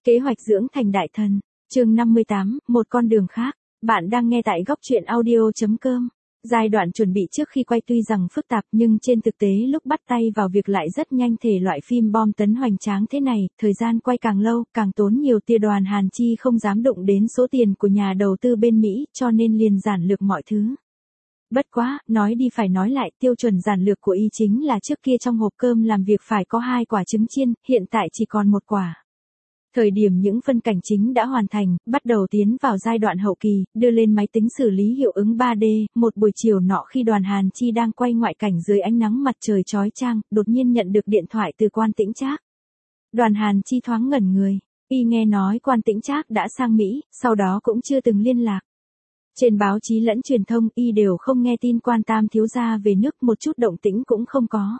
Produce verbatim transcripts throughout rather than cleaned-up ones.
Kế hoạch dưỡng thành đại thần, chương năm mươi tám, một con đường khác. Bạn đang nghe tại góc truyện audio.com. Giai đoạn chuẩn bị trước khi quay tuy rằng phức tạp nhưng trên thực tế lúc bắt tay vào việc lại rất nhanh. Thể loại phim bom tấn hoành tráng thế này, thời gian quay càng lâu, càng tốn nhiều tia. Đoàn Hàn Chi không dám đụng đến số tiền của nhà đầu tư bên Mỹ, cho nên liền giản lược mọi thứ. Bất quá, nói đi phải nói lại, tiêu chuẩn giản lược của y chính là trước kia trong hộp cơm làm việc phải có hai quả trứng chiên, hiện tại chỉ còn một quả. Thời điểm những phân cảnh chính đã hoàn thành, bắt đầu tiến vào giai đoạn hậu kỳ, đưa lên máy tính xử lý hiệu ứng ba D, một buổi chiều nọ khi Đoàn Hàn Chi đang quay ngoại cảnh dưới ánh nắng mặt trời chói chang, đột nhiên nhận được điện thoại từ Quan Tĩnh Trác. Đoàn Hàn Chi thoáng ngẩn người, y nghe nói Quan Tĩnh Trác đã sang Mỹ, sau đó cũng chưa từng liên lạc. Trên báo chí lẫn truyền thông y đều không nghe tin Quan Tam thiếu gia về nước, một chút động tĩnh cũng không có.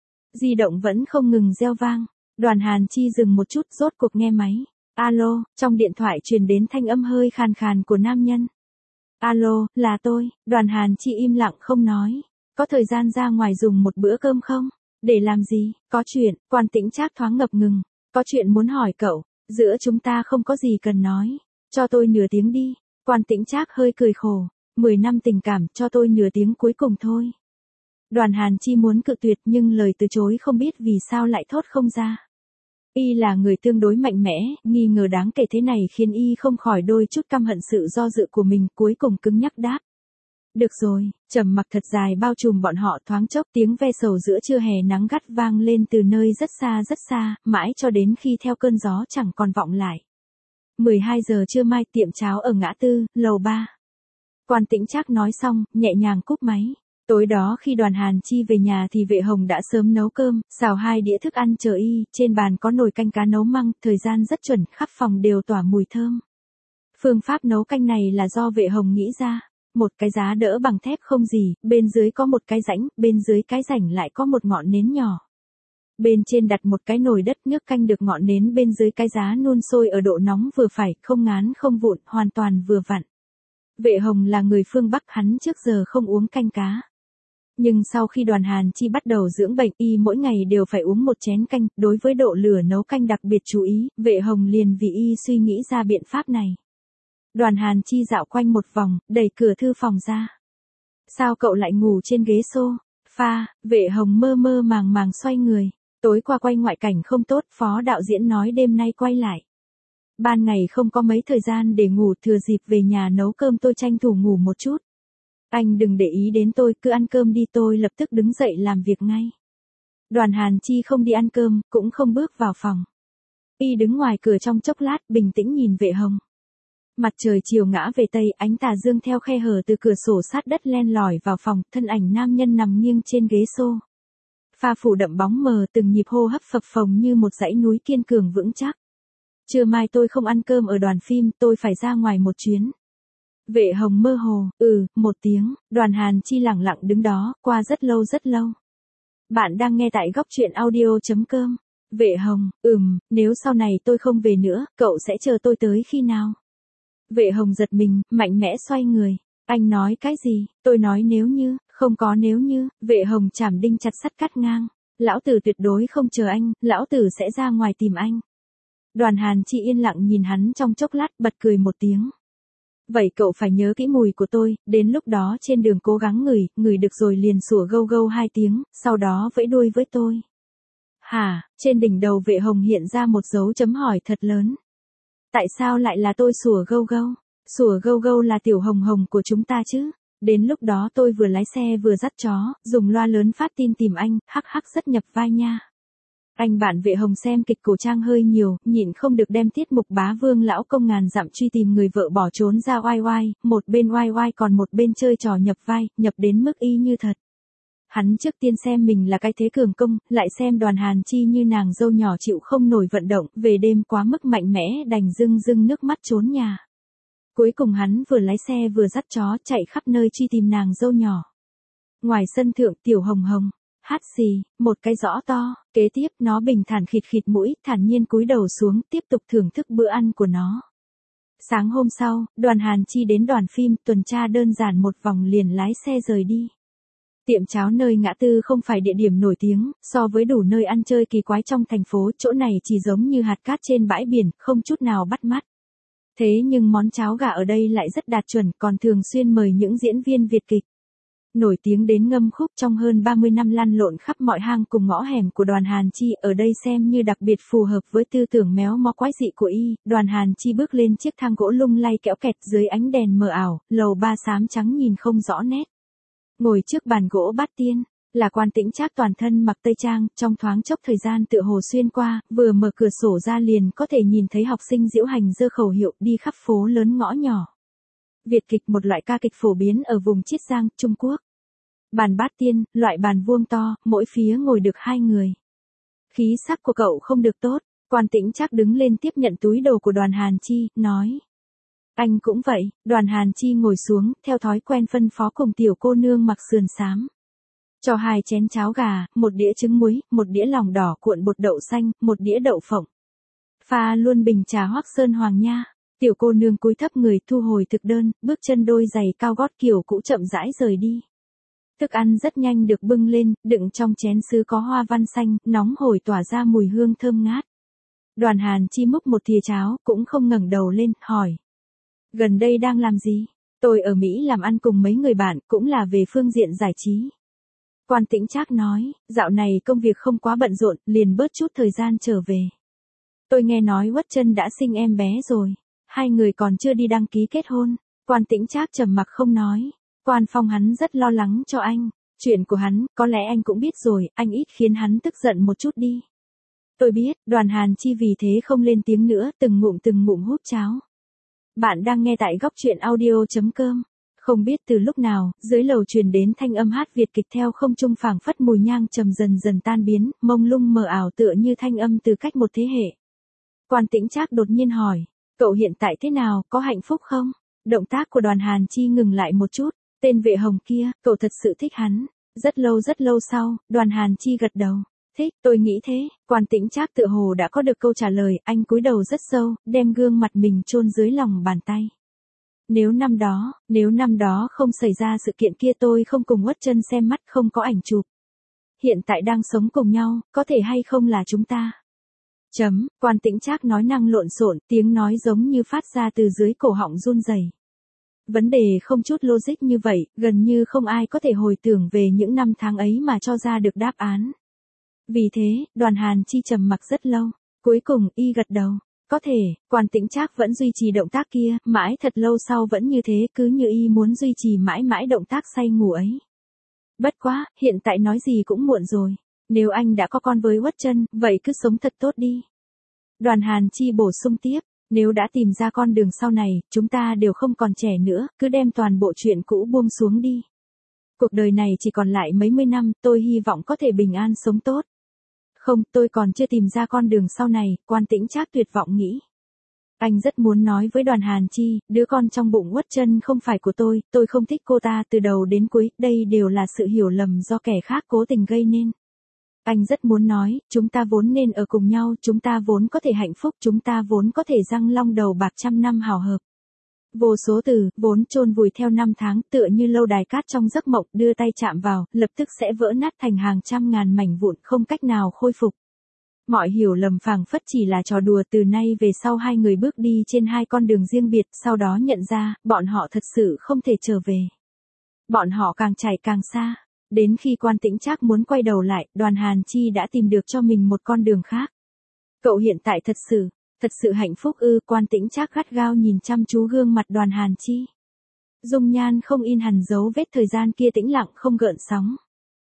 Di động vẫn không ngừng reo vang. Đoàn Hàn Chi dừng một chút, rốt cuộc nghe máy. Alo, trong điện thoại truyền đến thanh âm hơi khàn khàn của nam nhân. Alo, là tôi. Đoàn Hàn Chi im lặng không nói. Có thời gian ra ngoài dùng một bữa cơm không? Để làm gì? Có chuyện. Quan Tĩnh Trác thoáng ngập ngừng. Có chuyện muốn hỏi cậu. Giữa chúng ta không có gì cần nói. Cho tôi nửa tiếng đi. Quan Tĩnh Trác hơi cười khổ. Mười năm tình cảm, cho tôi nửa tiếng cuối cùng thôi. Đoàn Hàn Chi muốn cự tuyệt nhưng lời từ chối không biết vì sao lại thốt không ra. Y là người tương đối mạnh mẽ, nghi ngờ đáng kể thế này khiến y không khỏi đôi chút căm hận sự do dự của mình, cuối cùng cứng nhắc đáp. Được rồi, trầm mặc thật dài bao trùm bọn họ. Thoáng chốc tiếng ve sầu giữa trưa hè nắng gắt vang lên từ nơi rất xa rất xa, mãi cho đến khi theo cơn gió chẳng còn vọng lại. mười hai giờ trưa mai, tiệm cháo ở ngã tư, lầu ba. Quan Tĩnh Trác nói xong, nhẹ nhàng cúp máy. Tối đó khi Đoàn Hàn Chi về nhà thì Vệ Hồng đã sớm nấu cơm, xào hai đĩa thức ăn chờ y, trên bàn có nồi canh cá nấu măng, thời gian rất chuẩn, khắp phòng đều tỏa mùi thơm. Phương pháp nấu canh này là do Vệ Hồng nghĩ ra, một cái giá đỡ bằng thép không gì, bên dưới có một cái rãnh, bên dưới cái rãnh lại có một ngọn nến nhỏ. Bên trên đặt một cái nồi đất, nước canh được ngọn nến bên dưới cái giá nung sôi ở độ nóng vừa phải, không ngán không vụn, hoàn toàn vừa vặn. Vệ Hồng là người phương Bắc, hắn trước giờ không uống canh cá. Nhưng sau khi Đoàn Hàn Chi bắt đầu dưỡng bệnh, y mỗi ngày đều phải uống một chén canh, đối với độ lửa nấu canh đặc biệt chú ý, Vệ Hồng liền vì y suy nghĩ ra biện pháp này. Đoàn Hàn Chi dạo quanh một vòng, đẩy cửa thư phòng ra. Sao cậu lại ngủ trên ghế sofa? Vệ Hồng mơ mơ màng màng xoay người. Tối qua quay ngoại cảnh không tốt, phó đạo diễn nói đêm nay quay lại. Ban ngày không có mấy thời gian để ngủ, thừa dịp về nhà nấu cơm tôi tranh thủ ngủ một chút. Anh đừng để ý đến tôi, cứ ăn cơm đi. Tôi lập tức đứng dậy làm việc ngay. Đoàn Hàn Chi không đi ăn cơm, cũng không bước vào phòng. Y đứng ngoài cửa trong chốc lát, bình tĩnh nhìn Vệ Hồng. Mặt trời chiều ngã về tây, ánh tà dương theo khe hở từ cửa sổ sát đất len lỏi vào phòng, thân ảnh nam nhân nằm nghiêng trên ghế xô. Pha phủ đậm bóng mờ, từng nhịp hô hấp phập phồng như một dãy núi kiên cường vững chắc. Trưa mai tôi không ăn cơm ở đoàn phim, tôi phải ra ngoài một chuyến. Vệ Hồng mơ hồ, ừ, một tiếng. Đoàn Hàn Chi lẳng lặng đứng đó, qua rất lâu rất lâu. Bạn đang nghe tại góc truyện audio.com. Vệ Hồng, ừm, nếu sau này tôi không về nữa, cậu sẽ chờ tôi tới khi nào? Vệ Hồng giật mình, mạnh mẽ xoay người. Anh nói cái gì? Tôi nói nếu như, không có nếu như. Vệ Hồng chảm đinh chặt sắt cắt ngang. Lão tử tuyệt đối không chờ anh, lão tử sẽ ra ngoài tìm anh. Đoàn Hàn Chi yên lặng nhìn hắn trong chốc lát, bật cười một tiếng. Vậy cậu phải nhớ kỹ mùi của tôi, đến lúc đó trên đường cố gắng ngửi, ngửi được rồi liền sủa gâu gâu hai tiếng, sau đó vẫy đuôi với tôi. Hả? Trên đỉnh đầu Vệ Hồng hiện ra một dấu chấm hỏi thật lớn. Tại sao lại là tôi sủa gâu gâu? Sủa gâu gâu là Tiểu Hồng Hồng của chúng ta chứ? Đến lúc đó tôi vừa lái xe vừa dắt chó, dùng loa lớn phát tin tìm anh, hắc hắc rất nhập vai nha. Anh bạn Vệ Hồng xem kịch cổ trang hơi nhiều, nhịn không được đem tiết mục Bá Vương lão công ngàn dặm truy tìm người vợ bỏ trốn ra oai oai, một bên oai oai còn một bên chơi trò nhập vai, nhập đến mức y như thật. Hắn trước tiên xem mình là cái thế cường công, lại xem Đoàn Hàn Chi như nàng dâu nhỏ chịu không nổi vận động, về đêm quá mức mạnh mẽ đành rưng rưng nước mắt trốn nhà. Cuối cùng hắn vừa lái xe vừa dắt chó chạy khắp nơi truy tìm nàng dâu nhỏ. Ngoài sân thượng, Tiểu Hồng Hồng hát xì, một cái rõ to, kế tiếp nó bình thản khịt khịt mũi, thản nhiên cúi đầu xuống, tiếp tục thưởng thức bữa ăn của nó. Sáng hôm sau, Đoàn Hàn Chi đến đoàn phim, tuần tra đơn giản một vòng liền lái xe rời đi. Tiệm cháo nơi ngã tư không phải địa điểm nổi tiếng, so với đủ nơi ăn chơi kỳ quái trong thành phố, chỗ này chỉ giống như hạt cát trên bãi biển, không chút nào bắt mắt. Thế nhưng món cháo gà ở đây lại rất đạt chuẩn, còn thường xuyên mời những diễn viên Việt kịch nổi tiếng đến ngâm khúc trong hơn ba mươi năm lăn lộn khắp mọi hang cùng ngõ hẻm của Đoàn Hàn Chi, ở đây xem như đặc biệt phù hợp với tư tưởng méo mó quái dị của y. Đoàn Hàn Chi bước lên chiếc thang gỗ lung lay kẽo kẹt dưới ánh đèn mờ ảo, lầu ba xám trắng nhìn không rõ nét. Ngồi trước bàn gỗ bát tiên, là Quan Tĩnh Trác toàn thân mặc tây trang, trong thoáng chốc thời gian tựa hồ xuyên qua, vừa mở cửa sổ ra liền có thể nhìn thấy học sinh diễu hành giơ khẩu hiệu đi khắp phố lớn ngõ nhỏ. Việt kịch, một loại ca kịch phổ biến ở vùng Chiết Giang, Trung Quốc. Bàn bát tiên, loại bàn vuông to, mỗi phía ngồi được hai người. Khí sắc của cậu không được tốt. Quan Tĩnh Trác đứng lên tiếp nhận túi đồ của Đoàn Hàn Chi, nói. Anh cũng vậy. Đoàn Hàn Chi ngồi xuống, theo thói quen phân phó cùng tiểu cô nương mặc sườn xám. Cho hai chén cháo gà, một đĩa trứng muối, một đĩa lòng đỏ cuộn bột đậu xanh, một đĩa đậu phộng. Pha luôn bình trà Hoắc Sơn Hoàng nha. Tiểu cô nương cúi thấp người thu hồi thực đơn, bước chân đôi giày cao gót kiểu cũ chậm rãi rời đi. Thức ăn rất nhanh được bưng lên, đựng trong chén sứ có hoa văn xanh, nóng hổi tỏa ra mùi hương thơm ngát. Đoàn Hàn Chi múc một thìa cháo, cũng không ngẩng đầu lên, hỏi. Gần đây đang làm gì? Tôi ở Mỹ làm ăn cùng mấy người bạn, cũng là về phương diện giải trí. Quan Tĩnh Trác nói, dạo này công việc không quá bận rộn, liền bớt chút thời gian trở về. Tôi nghe nói Uất Chân đã sinh em bé rồi, hai người còn chưa đi đăng ký kết hôn. Quan Tĩnh Trác trầm mặc không nói. Quan Phong hắn rất lo lắng cho anh, chuyện của hắn, có lẽ anh cũng biết rồi, anh ít khiến hắn tức giận một chút đi. Tôi biết. Đoàn Hàn Chi vì thế không lên tiếng nữa, từng ngụm từng ngụm húp cháo. Bạn đang nghe tại góc truyện audio chấm com. Không biết từ lúc nào, dưới lầu truyền đến thanh âm hát Việt kịch theo không trung phảng phất mùi nhang trầm dần dần tan biến, mông lung mờ ảo tựa như thanh âm từ cách một thế hệ. Quan Tĩnh Trác đột nhiên hỏi, cậu hiện tại thế nào, có hạnh phúc không? Động tác của Đoàn Hàn Chi ngừng lại một chút. Tên vệ hồng kia, cậu thật sự thích hắn. Rất lâu rất lâu sau, Đoàn Hàn Chi gật đầu. Thích, tôi nghĩ thế. Quan Tĩnh Trác tựa hồ đã có được câu trả lời, anh cúi đầu rất sâu, đem gương mặt mình chôn dưới lòng bàn tay. Nếu năm đó, nếu năm đó không xảy ra sự kiện kia tôi không cùng Uất Chân xem mắt, không có ảnh chụp. Hiện tại đang sống cùng nhau, có thể hay không là chúng ta. Chấm, Quan Tĩnh Trác nói năng lộn xộn, tiếng nói giống như phát ra từ dưới cổ họng run rẩy. Vấn đề không chút logic như vậy, gần như không ai có thể hồi tưởng về những năm tháng ấy mà cho ra được đáp án. Vì thế, Đoàn Hàn Chi trầm mặc rất lâu, cuối cùng y gật đầu. Có thể. Quan Tĩnh Trác vẫn duy trì động tác kia, mãi thật lâu sau vẫn như thế, cứ như y muốn duy trì mãi mãi động tác say ngủ ấy. Bất quá, hiện tại nói gì cũng muộn rồi. Nếu anh đã có con với Uất Chân, vậy cứ sống thật tốt đi. Đoàn Hàn Chi bổ sung tiếp. Nếu đã tìm ra con đường sau này, chúng ta đều không còn trẻ nữa, cứ đem toàn bộ chuyện cũ buông xuống đi. Cuộc đời này chỉ còn lại mấy mươi năm, tôi hy vọng có thể bình an sống tốt. Không, tôi còn chưa tìm ra con đường sau này, Quan Tĩnh Trác tuyệt vọng nghĩ. Anh rất muốn nói với Đoàn Hàn Chi, đứa con trong bụng Uất Chân không phải của tôi, tôi không thích cô ta từ đầu đến cuối, đây đều là sự hiểu lầm do kẻ khác cố tình gây nên. Anh rất muốn nói, chúng ta vốn nên ở cùng nhau, chúng ta vốn có thể hạnh phúc, chúng ta vốn có thể răng long đầu bạc trăm năm hào hợp. Vô số từ, vốn chôn vùi theo năm tháng, tựa như lâu đài cát trong giấc mộng, đưa tay chạm vào, lập tức sẽ vỡ nát thành hàng trăm ngàn mảnh vụn, không cách nào khôi phục. Mọi hiểu lầm phảng phất chỉ là trò đùa, từ nay về sau hai người bước đi trên hai con đường riêng biệt, sau đó nhận ra, bọn họ thật sự không thể trở về. Bọn họ càng chạy càng xa. Đến khi Quan Tĩnh Trác muốn quay đầu lại, Đoàn Hàn Chi đã tìm được cho mình một con đường khác. Cậu hiện tại thật sự, thật sự hạnh phúc ư? Quan Tĩnh Trác gắt gao nhìn chăm chú gương mặt Đoàn Hàn Chi. Dung nhan không in hằn dấu vết thời gian kia tĩnh lặng không gợn sóng.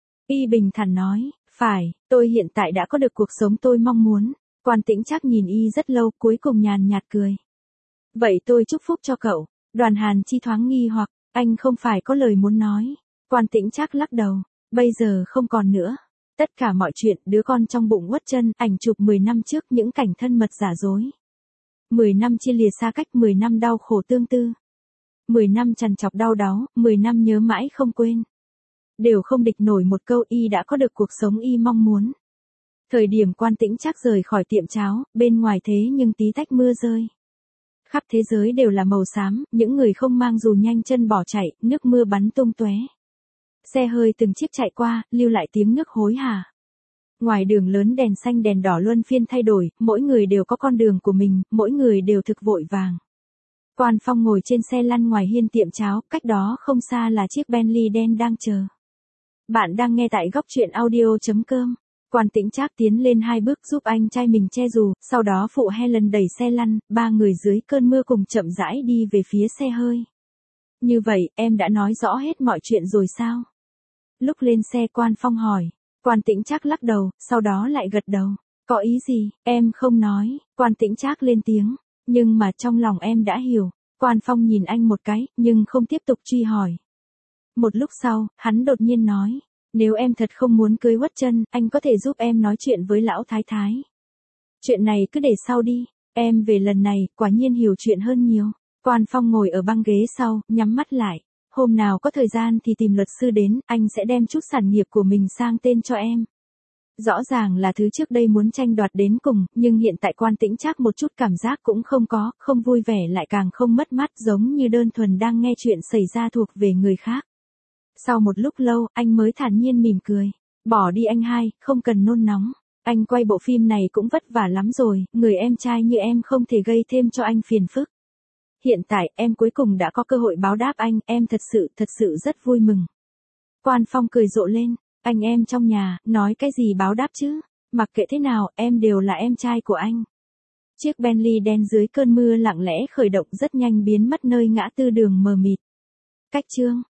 Y bình thản nói, phải, tôi hiện tại đã có được cuộc sống tôi mong muốn. Quan Tĩnh Trác nhìn Y rất lâu, cuối cùng nhàn nhạt cười. Vậy tôi chúc phúc cho cậu. Đoàn Hàn Chi thoáng nghi hoặc, anh không phải có lời muốn nói. Quan Tĩnh Trác lắc đầu, bây giờ không còn nữa. Tất cả mọi chuyện, đứa con trong bụng Uất Chân, ảnh chụp mười năm trước, những cảnh thân mật giả dối. mười năm chia lìa xa cách, mười năm đau khổ tương tư. mười năm trằn trọc đau đáu, mười năm nhớ mãi không quên. Đều không địch nổi một câu Y đã có được cuộc sống Y mong muốn. Thời điểm Quan Tĩnh Trác rời khỏi tiệm cháo, bên ngoài thế nhưng tí tách mưa rơi. Khắp thế giới đều là màu xám, những người không mang dù nhanh chân bỏ chạy, nước mưa bắn tung tóe. Xe hơi từng chiếc chạy qua, lưu lại tiếng nước hối hả. Ngoài đường lớn đèn xanh đèn đỏ luân phiên thay đổi, mỗi người đều có con đường của mình, mỗi người đều thực vội vàng. Quan Phong ngồi trên xe lăn ngoài hiên tiệm cháo, cách đó không xa là chiếc Bentley đen đang chờ. Bạn đang nghe tại góc truyện audio.com. Quan Tĩnh Trác tiến lên hai bước giúp anh trai mình che dù, sau đó phụ Helen đẩy xe lăn, ba người dưới cơn mưa cùng chậm rãi đi về phía xe hơi. Như vậy, em đã nói rõ hết mọi chuyện rồi sao? Lúc lên xe Quan Phong hỏi. Quan Tĩnh Trác lắc đầu, sau đó lại gật đầu. Có ý gì, em không nói, Quan Tĩnh Trác lên tiếng. Nhưng mà trong lòng em đã hiểu. Quan Phong nhìn anh một cái, nhưng không tiếp tục truy hỏi. Một lúc sau, hắn đột nhiên nói. Nếu em thật không muốn cưới Uất Chân, anh có thể giúp em nói chuyện với lão thái thái. Chuyện này cứ để sau đi, em về lần này, quả nhiên hiểu chuyện hơn nhiều. Quan Phong ngồi ở băng ghế sau, nhắm mắt lại. Hôm nào có thời gian thì tìm luật sư đến, anh sẽ đem chút sản nghiệp của mình sang tên cho em. Rõ ràng là thứ trước đây muốn tranh đoạt đến cùng, nhưng hiện tại Quan Tĩnh Trác một chút cảm giác cũng không có, không vui vẻ lại càng không mất mát, giống như đơn thuần đang nghe chuyện xảy ra thuộc về người khác. Sau một lúc lâu, anh mới thản nhiên mỉm cười. Bỏ đi anh hai, không cần nôn nóng. Anh quay bộ phim này cũng vất vả lắm rồi, người em trai như em không thể gây thêm cho anh phiền phức. Hiện tại, em cuối cùng đã có cơ hội báo đáp anh, em thật sự, thật sự rất vui mừng. Quan Phong cười rộ lên, anh em trong nhà, nói cái gì báo đáp chứ, mặc kệ thế nào, em đều là em trai của anh. Chiếc Bentley đen dưới cơn mưa lặng lẽ khởi động rất nhanh biến mất nơi ngã tư đường mờ mịt. Cách chương